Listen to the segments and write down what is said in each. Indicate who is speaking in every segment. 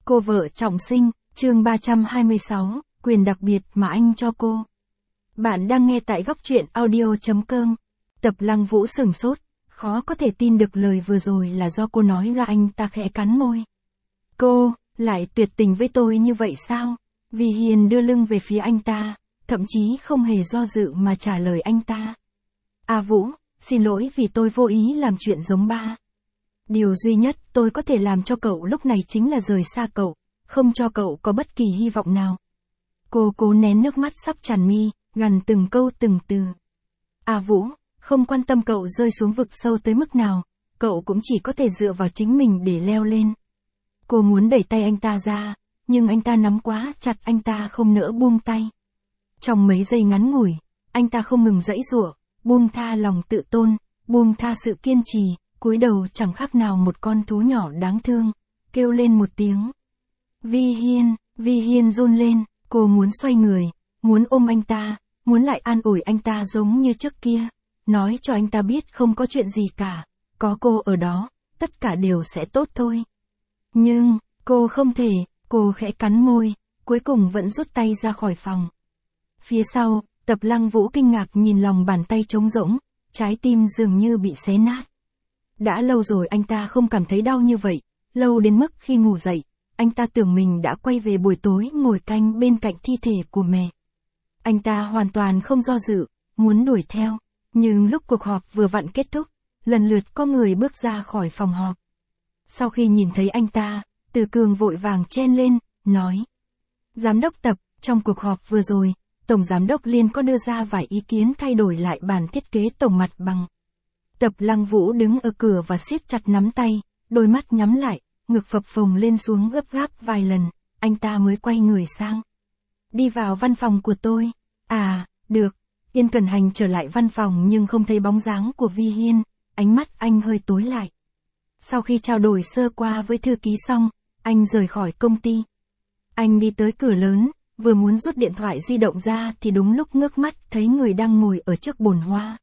Speaker 1: Cô vợ trọng sinh, chương 326, quyền đặc biệt mà anh cho cô. Bạn đang nghe tại góc truyện audio.com. Tập Lăng Vũ sửng sốt, khó có thể tin được lời vừa rồi là do cô nói ra. Anh ta khẽ cắn môi. Cô, lại tuyệt tình với tôi như vậy sao? Vi Hiên đưa lưng về phía anh ta, thậm chí không hề do dự mà trả lời anh ta. À Vũ, xin lỗi vì tôi vô ý làm chuyện giống ba. Điều duy nhất tôi có thể làm cho cậu lúc này chính là rời xa cậu, không cho cậu có bất kỳ hy vọng nào. Cô cố nén nước mắt sắp tràn mi, gằn từng câu từng từ. À Vũ, không quan tâm cậu rơi xuống vực sâu tới mức nào, cậu cũng chỉ có thể dựa vào chính mình để leo lên. Cô muốn đẩy tay anh ta ra, nhưng anh ta nắm quá chặt, anh ta không nỡ buông tay. Trong mấy giây ngắn ngủi, anh ta không ngừng giãy giụa, buông tha lòng tự tôn, buông tha sự kiên trì, cúi đầu chẳng khác nào một con thú nhỏ đáng thương, kêu lên một tiếng. Vi Hiên run lên, cô muốn xoay người, muốn ôm anh ta, muốn lại an ủi anh ta giống như trước kia, nói cho anh ta biết không có chuyện gì cả, có cô ở đó, tất cả đều sẽ tốt thôi. Nhưng, cô không thể, cô khẽ cắn môi, cuối cùng vẫn rút tay ra khỏi phòng. Phía sau, Tập Lăng Vũ kinh ngạc nhìn lòng bàn tay trống rỗng, trái tim dường như bị xé nát. Đã lâu rồi anh ta không cảm thấy đau như vậy, lâu đến mức khi ngủ dậy, anh ta tưởng mình đã quay về buổi tối ngồi canh bên cạnh thi thể của mẹ. Anh ta hoàn toàn không do dự, muốn đuổi theo, nhưng lúc cuộc họp vừa vặn kết thúc, lần lượt có người bước ra khỏi phòng họp. Sau khi nhìn thấy anh ta, Từ Cường vội vàng chen lên, nói. Giám đốc Tập, trong cuộc họp vừa rồi, Tổng Giám đốc Liên có đưa ra vài ý kiến thay đổi lại bản thiết kế tổng mặt bằng. Tập Lăng Vũ đứng ở cửa và siết chặt nắm tay, đôi mắt nhắm lại, ngực phập phồng lên xuống gấp gáp vài lần, anh ta mới quay người sang. Đi vào văn phòng của tôi. À, được. Yên Cẩn Hành trở lại văn phòng nhưng không thấy bóng dáng của Vi Hiên, ánh mắt anh hơi tối lại. Sau khi trao đổi sơ qua với thư ký xong, anh rời khỏi công ty. Anh đi tới cửa lớn, vừa muốn rút điện thoại di động ra thì đúng lúc ngước mắt thấy người đang ngồi ở trước bồn hoa.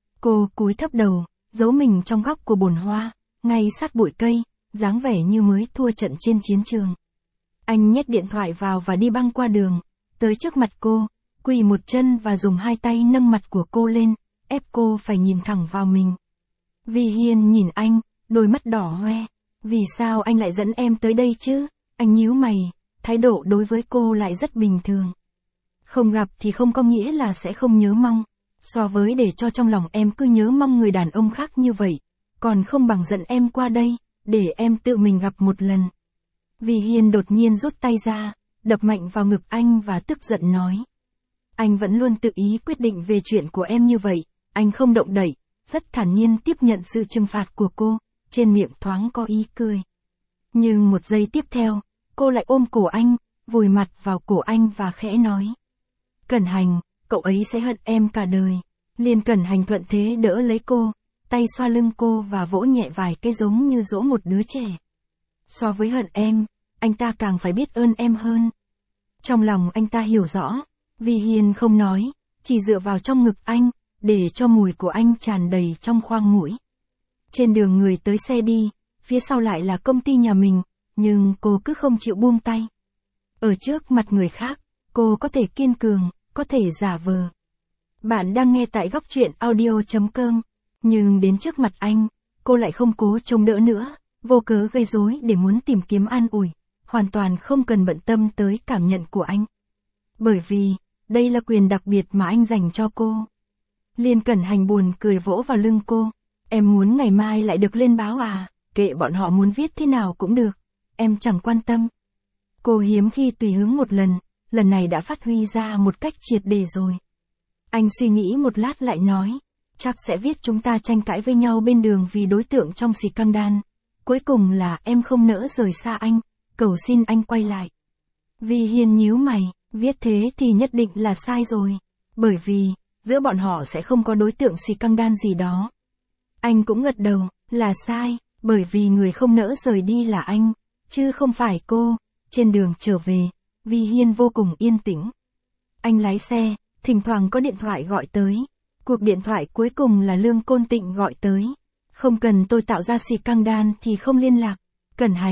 Speaker 1: Cô cúi thấp đầu, giấu mình trong góc của bồn hoa, ngay sát bụi cây, dáng vẻ như mới thua trận trên chiến trường. Anh nhét điện thoại vào và đi băng qua đường, tới trước mặt cô, quỳ một chân và dùng hai tay nâng mặt của cô lên, ép cô phải nhìn thẳng vào mình. Vi Hiên nhìn anh, đôi mắt đỏ hoe. Vì sao anh lại dẫn em tới đây chứ? Anh nhíu mày, thái độ đối với cô lại rất bình thường. Không gặp thì không có nghĩa là sẽ không nhớ mong. So với để cho trong lòng em cứ nhớ mong người đàn ông khác như vậy, còn không bằng dẫn em qua đây, để em tự mình gặp một lần. Vi Hiên đột nhiên rút tay ra, đập mạnh vào ngực anh và tức giận nói. Anh vẫn luôn tự ý quyết định về chuyện của em như vậy, anh không động đậy, rất thản nhiên tiếp nhận sự trừng phạt của cô, trên miệng thoáng có ý cười. Nhưng một giây tiếp theo, cô lại ôm cổ anh, vùi mặt vào cổ anh và khẽ nói. Cẩn Hành, cậu ấy sẽ hận em cả đời. Liên Cẩn Hành thuận thế đỡ lấy cô, tay xoa lưng cô và vỗ nhẹ vài cái giống như dỗ một đứa trẻ. So với hận em, anh ta càng phải biết ơn em hơn. Trong lòng anh ta hiểu rõ, Vi Hiên không nói, chỉ dựa vào trong ngực anh, để cho mùi của anh tràn đầy trong khoang mũi. Trên đường người tới xe đi, phía sau lại là công ty nhà mình, nhưng cô cứ không chịu buông tay. Ở trước mặt người khác, cô có thể kiên cường, có thể giả vờ. Bạn đang nghe tại góc truyện audio.com, nhưng đến trước mặt anh, cô lại không cố chống đỡ nữa, vô cớ gây rối để muốn tìm kiếm an ủi, hoàn toàn không cần bận tâm tới cảm nhận của anh. Bởi vì, đây là quyền đặc biệt mà anh dành cho cô. Liên Cẩn Hành buồn cười vỗ vào lưng cô. Em muốn ngày mai lại được lên báo à? Kệ bọn họ muốn viết thế nào cũng được, em chẳng quan tâm. Cô hiếm khi tùy hứng một lần này đã phát huy ra một cách triệt để rồi. Anh suy nghĩ một lát lại nói, chắc sẽ viết chúng ta tranh cãi với nhau bên đường vì đối tượng trong scandal. Cuối cùng là em không nỡ rời xa anh, cầu xin anh quay lại. Vi Hiên nhíu mày, viết thế thì nhất định là sai rồi, bởi vì, giữa bọn họ sẽ không có đối tượng scandal gì đó. Anh cũng gật đầu, là sai, bởi vì người không nỡ rời đi là anh, chứ không phải cô. Trên đường trở về, Vi Hiên vô cùng yên tĩnh. Anh lái xe, thỉnh thoảng có điện thoại gọi tới. Cuộc điện thoại cuối cùng là Lương Côn Tịnh gọi tới. Không cần tôi tạo ra scandal thì không liên lạc. Cẩn Hành,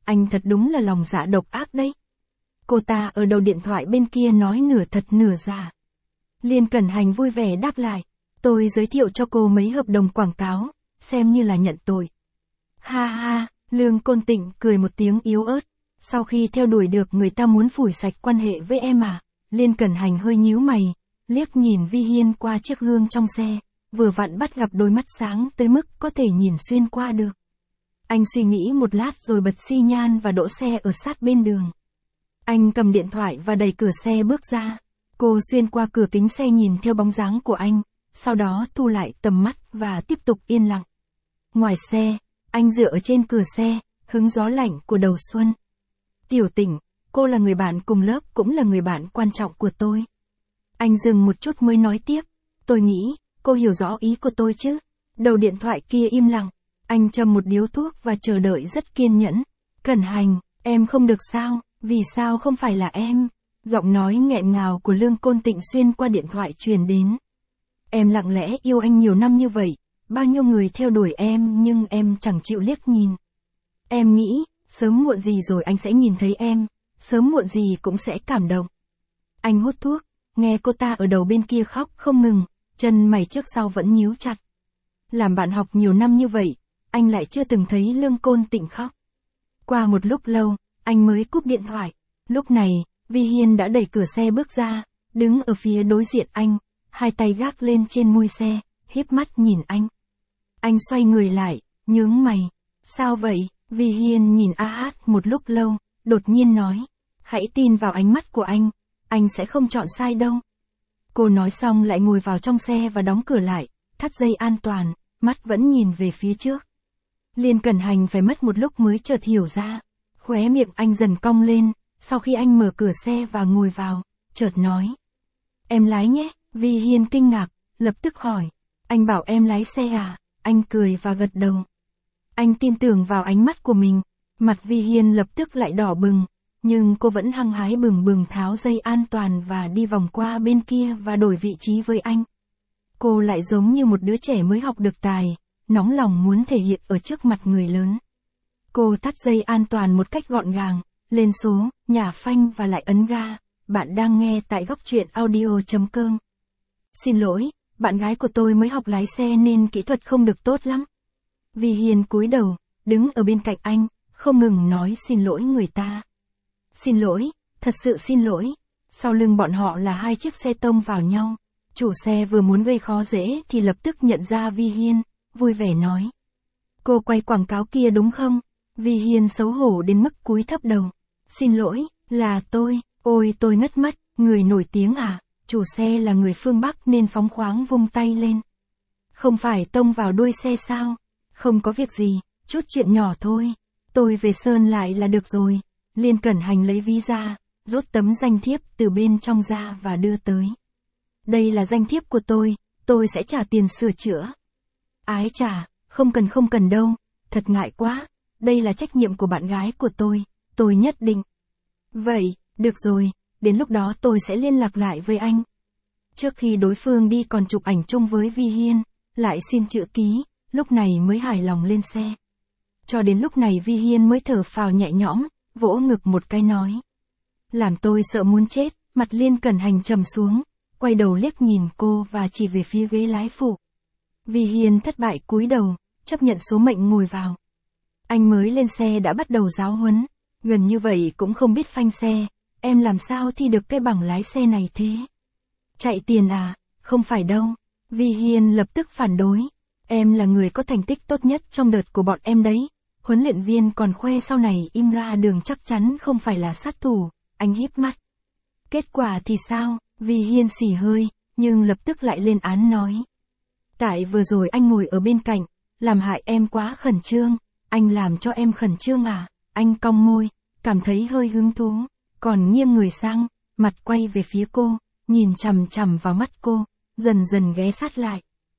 Speaker 1: anh thật đúng là lòng dạ độc ác đấy. Cô ta ở đầu điện thoại bên kia nói nửa thật nửa giả. Liên Cẩn Hành vui vẻ đáp lại. Tôi giới thiệu cho cô mấy hợp đồng quảng cáo, xem như là nhận tội. Ha ha, Lương Côn Tịnh cười một tiếng yếu ớt. Sau khi theo đuổi được người ta muốn phủi sạch quan hệ với em à? Liên Cẩn Hành hơi nhíu mày, liếc nhìn Vi Hiên qua chiếc gương trong xe, vừa vặn bắt gặp đôi mắt sáng tới mức có thể nhìn xuyên qua được. Anh suy nghĩ một lát rồi bật xi nhan và đỗ xe ở sát bên đường. Anh cầm điện thoại và đẩy cửa xe bước ra. Cô xuyên qua cửa kính xe nhìn theo bóng dáng của anh, sau đó thu lại tầm mắt và tiếp tục yên lặng. Ngoài xe, anh dựa ở trên cửa xe, hứng gió lạnh của đầu xuân. Tiểu Tịnh, cô là người bạn cùng lớp cũng là người bạn quan trọng của tôi. Anh dừng một chút mới nói tiếp. Tôi nghĩ, cô hiểu rõ ý của tôi chứ. Đầu điện thoại kia im lặng. Anh châm một điếu thuốc và chờ đợi rất kiên nhẫn. Cẩn Hành, em không được sao, vì sao không phải là em? Giọng nói nghẹn ngào của Lương Côn Tịnh xuyên qua điện thoại truyền đến. Em lặng lẽ yêu anh nhiều năm như vậy, bao nhiêu người theo đuổi em nhưng em chẳng chịu liếc nhìn. Em nghĩ, sớm muộn gì rồi anh sẽ nhìn thấy em, sớm muộn gì cũng sẽ cảm động. Anh hút thuốc, nghe cô ta ở đầu bên kia khóc không ngừng, chân mày trước sau vẫn nhíu chặt. Làm bạn học nhiều năm như vậy, anh lại chưa từng thấy Lương Côn Tịnh khóc. Qua một lúc lâu, anh mới cúp điện thoại. Lúc này, Vi Hiên đã đẩy cửa xe bước ra, đứng ở phía đối diện anh, hai tay gác lên trên mui xe, híp mắt nhìn anh. Anh xoay người lại, nhướng mày. Sao vậy? Vi Hiên nhìn A.H. một lúc lâu, đột nhiên nói. Hãy tin vào ánh mắt của anh sẽ không chọn sai đâu. Cô nói xong lại ngồi vào trong xe và đóng cửa lại, thắt dây an toàn, mắt vẫn nhìn về phía trước. Liên Cẩn Hành phải mất một lúc mới chợt hiểu ra. Khóe miệng anh dần cong lên, sau khi anh mở cửa xe và ngồi vào, chợt nói. Em lái nhé, Vi Hiên kinh ngạc, lập tức hỏi. Anh bảo em lái xe à? Anh cười và gật đầu. Anh tin tưởng vào ánh mắt của mình, mặt Vi Hiên lập tức lại đỏ bừng, nhưng cô vẫn hăng hái bừng bừng tháo dây an toàn và đi vòng qua bên kia và đổi vị trí với anh. Cô lại giống như một đứa trẻ mới học được tài, nóng lòng muốn thể hiện ở trước mặt người lớn. Cô thắt dây an toàn một cách gọn gàng, lên số, nhả phanh và lại ấn ga. Bạn đang nghe tại góc truyện audio.com. Xin lỗi, bạn gái của tôi mới học lái xe nên kỹ thuật không được tốt lắm. Vi Hiên cúi đầu, đứng ở bên cạnh anh, không ngừng nói xin lỗi người ta. Xin lỗi, thật sự xin lỗi. Sau lưng bọn họ là hai chiếc xe tông vào nhau. Chủ xe vừa muốn gây khó dễ thì lập tức nhận ra Vi Hiên, vui vẻ nói. Cô quay quảng cáo kia đúng không? Vi Hiên xấu hổ đến mức cúi thấp đầu. Xin lỗi, là tôi. Ôi tôi ngất mất, người nổi tiếng à? Chủ xe là người phương Bắc nên phóng khoáng vung tay lên. Không phải tông vào đuôi xe sao? Không có việc gì, chút chuyện nhỏ thôi. Tôi về sơn lại là được rồi. Liên Cẩn Hành lấy ví ra, rút tấm danh thiếp từ bên trong ra và đưa tới. Đây là danh thiếp của tôi sẽ trả tiền sửa chữa. Ái chà, không cần đâu, thật ngại quá, đây là trách nhiệm của bạn gái của tôi nhất định. Vậy, được rồi, đến lúc đó tôi sẽ liên lạc lại với anh. Trước khi đối phương đi còn chụp ảnh chung với Vi Hiên, lại xin chữ ký, lúc này mới hài lòng lên xe. Cho đến lúc này Vi Hiên mới thở phào nhẹ nhõm, vỗ ngực một cái nói. Làm tôi sợ muốn chết, mặt Liên Cẩn Hành trầm xuống, quay đầu liếc nhìn cô và chỉ về phía ghế lái phụ. Vi Hiên thất bại cúi đầu, chấp nhận số mệnh ngồi vào. Anh mới lên xe đã bắt đầu giáo huấn, gần như vậy cũng không biết phanh xe, em làm sao thi được cái bằng lái xe này thế? Chạy tiền à? Không phải đâu. Vi Hiên lập tức phản đối. Em là người có thành tích tốt nhất trong đợt của bọn em đấy. Huấn luyện viên còn khoe sau này im ra đường chắc chắn không phải là sát thủ. Anh híp mắt. Kết quả thì sao? Vi Hiên xì hơi, nhưng lập tức lại lên án nói. Tại vừa rồi anh ngồi ở bên cạnh, làm hại em quá khẩn trương. Anh làm cho em khẩn trương à? Anh cong môi, cảm thấy hơi hứng thú, còn nghiêng người sang, mặt quay về phía cô, nhìn chằm chằm vào mắt cô, dần dần ghé sát lại.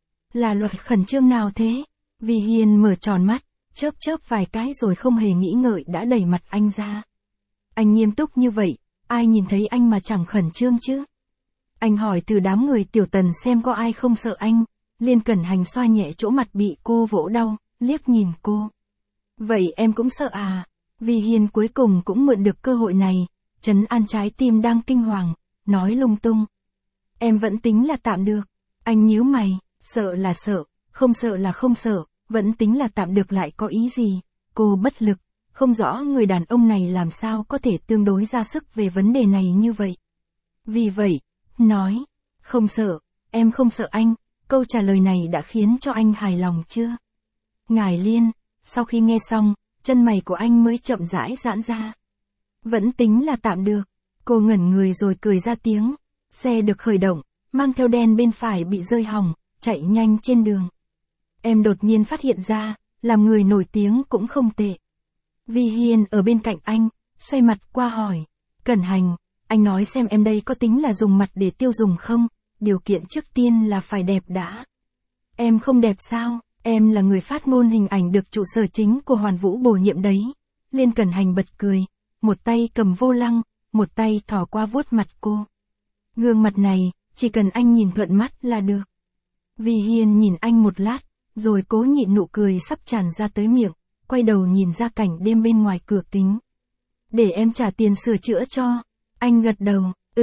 Speaker 1: Là luật khẩn trương nào thế? Vi Hiên mở tròn mắt, chớp vài cái rồi không hề nghĩ ngợi đã đẩy mặt anh ra. Anh nghiêm túc như vậy, ai nhìn thấy anh mà chẳng khẩn trương chứ? Anh hỏi từ đám người Tiểu Tần xem có ai không sợ anh. Liên Cẩn Hành xoa nhẹ chỗ mặt bị cô vỗ đau, liếc nhìn cô. Vậy em cũng sợ à? Vi Hiên cuối cùng cũng mượn được cơ hội này, trấn an trái tim đang kinh hoàng, nói lung tung. Em vẫn tính là tạm được. Anh nhíu mày, sợ là sợ, không sợ là không sợ, vẫn tính là tạm được lại có ý gì. Cô bất lực, không rõ người đàn ông này làm sao có thể tương đối ra sức về vấn đề này như vậy. Vì vậy, nói, không sợ, em không sợ anh, câu trả lời này đã khiến cho anh hài lòng chưa? Ngải Liên, sau khi nghe xong, chân mày của anh mới chậm rãi giãn ra. Vẫn tính là tạm được, cô ngẩn người rồi cười ra tiếng, xe được khởi động, mang theo đèn bên phải bị rơi hỏng, chạy nhanh trên đường. Em đột nhiên phát hiện ra, làm người nổi tiếng cũng không tệ. Vi Hiên ở bên cạnh anh, xoay mặt qua hỏi, Cẩn Hành, anh nói xem em đây có tính là dùng mặt để tiêu dùng không, điều kiện trước tiên là phải đẹp đã. Em không đẹp sao, em là người phát ngôn hình ảnh được trụ sở chính của Hoàn Vũ bổ nhiệm đấy. Liên Cẩn Hành bật cười, một tay cầm vô lăng, một tay thò qua vuốt mặt cô. Gương mặt này, chỉ cần anh nhìn thuận mắt là được. Vi Hiên nhìn anh một lát, rồi cố nhịn nụ cười sắp tràn ra tới miệng, quay đầu nhìn ra cảnh đêm bên ngoài cửa kính. Để em trả tiền sửa chữa cho. Anh gật đầu,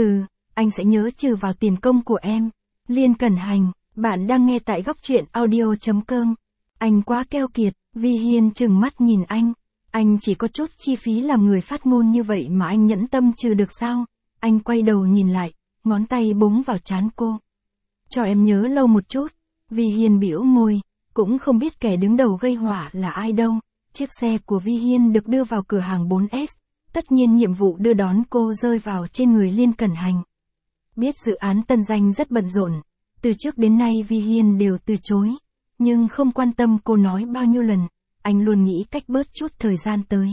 Speaker 1: anh sẽ nhớ trừ vào tiền công của em. Liên Cẩn Hành, bạn đang nghe tại góc truyện audio.com. Anh quá keo kiệt, Vi Hiên trừng mắt nhìn anh chỉ có chút chi phí làm người phát ngôn như vậy mà anh nhẫn tâm trừ được sao? Anh quay đầu nhìn lại, ngón tay búng vào trán cô. Cho em nhớ lâu một chút. Vi Hiên bĩu môi, cũng không biết kẻ đứng đầu gây họa là ai đâu. Chiếc xe của Vi Hiên được đưa vào cửa hàng 4S, tất nhiên nhiệm vụ đưa đón cô rơi vào trên người Liên Cẩn Hành. Biết dự án Tân Danh rất bận rộn, từ trước đến nay Vi Hiên đều từ chối, nhưng không quan tâm cô nói bao nhiêu lần, anh luôn nghĩ cách bớt chút thời gian tới.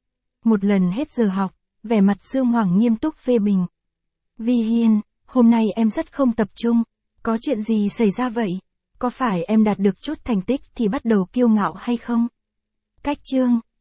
Speaker 1: Một lần hết giờ học, vẻ mặt Dương Hoàng nghiêm túc phê bình. Vi Hiên, hôm nay em rất không tập trung, có chuyện gì xảy ra vậy? Có phải em đạt được chút thành tích thì bắt đầu kiêu ngạo hay không? Cách chương